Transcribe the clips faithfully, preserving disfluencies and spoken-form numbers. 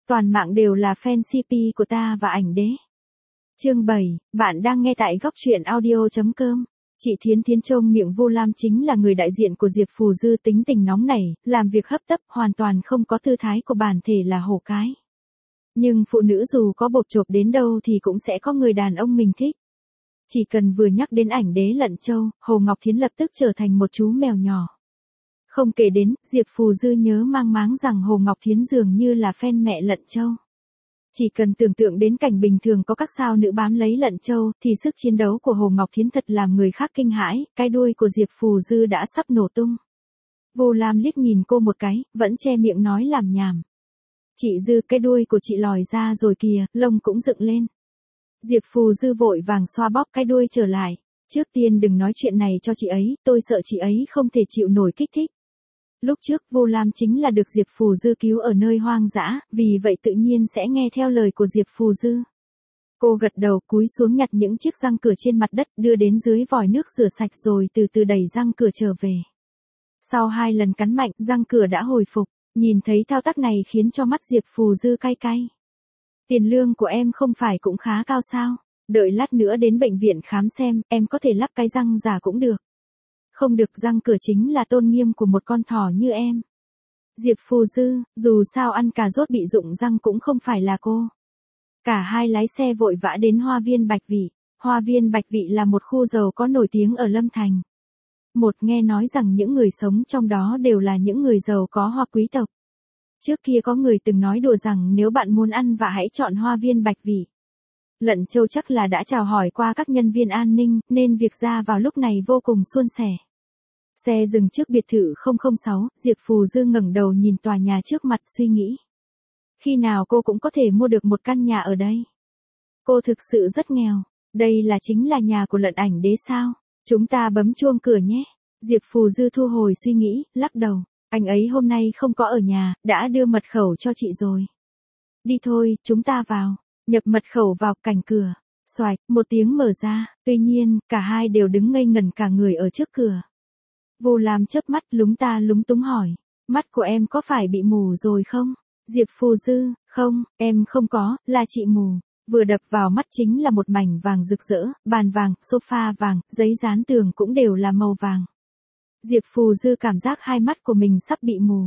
Toàn mạng đều là fan xê pê của ta và ảnh đế. Chương bảy, bạn đang nghe tại góc truyện audio chấm com. Chị Thiến Thiến trông miệng Vu Lam chính là người đại diện của Diệp Phù Dư, tính tình nóng nảy, làm việc hấp tấp, hoàn toàn không có tư thái của bản thể là hổ cái. Nhưng phụ nữ dù có bộp chộp đến đâu thì cũng sẽ có người đàn ông mình thích. Chỉ cần vừa nhắc đến ảnh đế Lận Châu, Hồ Ngọc Thiến lập tức trở thành một chú mèo nhỏ. Không kể đến, Diệp Phù Dư nhớ mang máng rằng Hồ Ngọc Thiến dường như là fan mẹ Lận Châu. Chỉ cần tưởng tượng đến cảnh bình thường có các sao nữ bám lấy Lận Châu, thì sức chiến đấu của Hồ Ngọc Thiến thật làm người khác kinh hãi, cái đuôi của Diệp Phù Dư đã sắp nổ tung. Vu Lam liếc nhìn cô một cái, vẫn che miệng nói làm nhảm. Chị Dư, cái đuôi của chị lòi ra rồi kìa, lông cũng dựng lên. Diệp Phù Dư vội vàng xoa bóp cái đuôi trở lại. Trước tiên đừng nói chuyện này cho chị ấy, tôi sợ chị ấy không thể chịu nổi kích thích. Lúc trước Vu Lam chính là được Diệp Phù Dư cứu ở nơi hoang dã, vì vậy tự nhiên sẽ nghe theo lời của Diệp Phù Dư. Cô gật đầu, cúi xuống nhặt những chiếc răng cửa trên mặt đất đưa đến dưới vòi nước rửa sạch rồi từ từ đẩy răng cửa trở về. Sau hai lần cắn mạnh, răng cửa đã hồi phục. Nhìn thấy thao tác này khiến cho mắt Diệp Phù Dư cay cay. Tiền lương của em không phải cũng khá cao sao? Đợi lát nữa đến bệnh viện khám xem, em có thể lắp cái răng giả cũng được. Không được, răng cửa chính là tôn nghiêm của một con thỏ như em. Diệp Phù Dư, dù sao ăn cà rốt bị rụng răng cũng không phải là cô. Cả hai lái xe vội vã đến Hoa viên Bạch Vị. Hoa viên Bạch Vị là một khu giàu có nổi tiếng ở Lâm Thành. Một, nghe nói rằng những người sống trong đó đều là những người giàu có hoặc quý tộc. Trước kia có người từng nói đùa rằng nếu bạn muốn ăn vạ hãy chọn Hoa viên Bạch Vị. Lận Châu chắc là đã chào hỏi qua các nhân viên an ninh, nên việc ra vào lúc này vô cùng suôn sẻ. Xe dừng trước biệt thự không không sáu, Diệp Phù Dư ngẩng đầu nhìn tòa nhà trước mặt suy nghĩ. Khi nào cô cũng có thể mua được một căn nhà ở đây? Cô thực sự rất nghèo. Đây là chính là nhà của Lận ảnh đế sao? Chúng ta bấm chuông cửa nhé. Diệp Phù Dư thu hồi suy nghĩ, lắc đầu. Anh ấy hôm nay không có ở nhà, đã đưa mật khẩu cho chị rồi. Đi thôi, chúng ta vào. Nhập mật khẩu vào cạnh cửa. Xoạch, một tiếng mở ra, tuy nhiên, cả hai đều đứng ngây ngẩn cả người ở trước cửa. Vu Lam chớp mắt lúng ta lúng túng hỏi. Mắt của em có phải bị mù rồi không? Diệp Phù Dư, không, em không có, là chị mù. Vừa đập vào mắt chính là một mảnh vàng rực rỡ, bàn vàng, sofa vàng, giấy dán tường cũng đều là màu vàng. Diệp Phù Dư cảm giác hai mắt của mình sắp bị mù.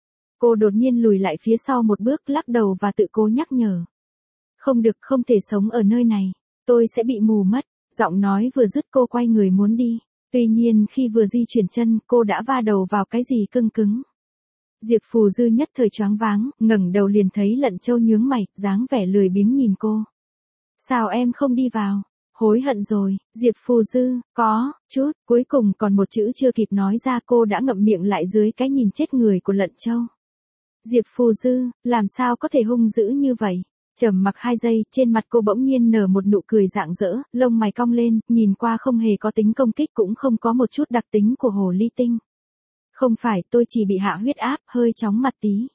Cô đột nhiên lùi lại phía sau một bước, lắc đầu và tự cố nhắc nhở. Không được, không thể sống ở nơi này. Tôi sẽ bị mù mất. Giọng nói vừa dứt cô quay người muốn đi. Tuy nhiên khi vừa di chuyển chân, cô đã va đầu vào cái gì cứng cứng. Diệp Phù Dư nhất thời choáng váng, ngẩng đầu liền thấy Lận Châu nhướng mày, dáng vẻ lười biếng nhìn cô. Sao em không đi vào? Hối hận rồi, Diệp Phù Dư, có, chút, cuối cùng còn một chữ chưa kịp nói ra cô đã ngậm miệng lại dưới cái nhìn chết người của Lận Châu. Diệp Phù Dư, làm sao có thể hung dữ như vậy? Trầm mặc hai giây, trên mặt cô bỗng nhiên nở một nụ cười rạng rỡ, lông mày cong lên, nhìn qua không hề có tính công kích cũng không có một chút đặc tính của hồ ly tinh. Không phải, tôi chỉ bị hạ huyết áp, hơi chóng mặt tí.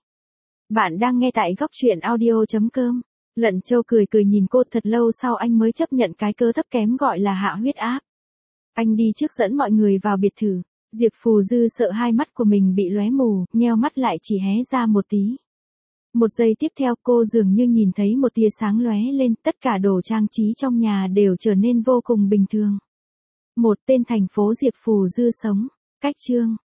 Bạn đang nghe tại góc truyện audio chấm com. Lận Châu cười cười nhìn cô, thật lâu sau anh mới chấp nhận cái cớ thấp kém gọi là hạ huyết áp. Anh đi trước dẫn mọi người vào biệt thự. Diệp Phù Dư sợ hai mắt của mình bị lóe mù, nheo mắt lại chỉ hé ra một tí. Một giây tiếp theo cô dường như nhìn thấy một tia sáng lóe lên, tất cả đồ trang trí trong nhà đều trở nên vô cùng bình thường. Một tên thành phố Diệp Phù Dư sống. Cách chương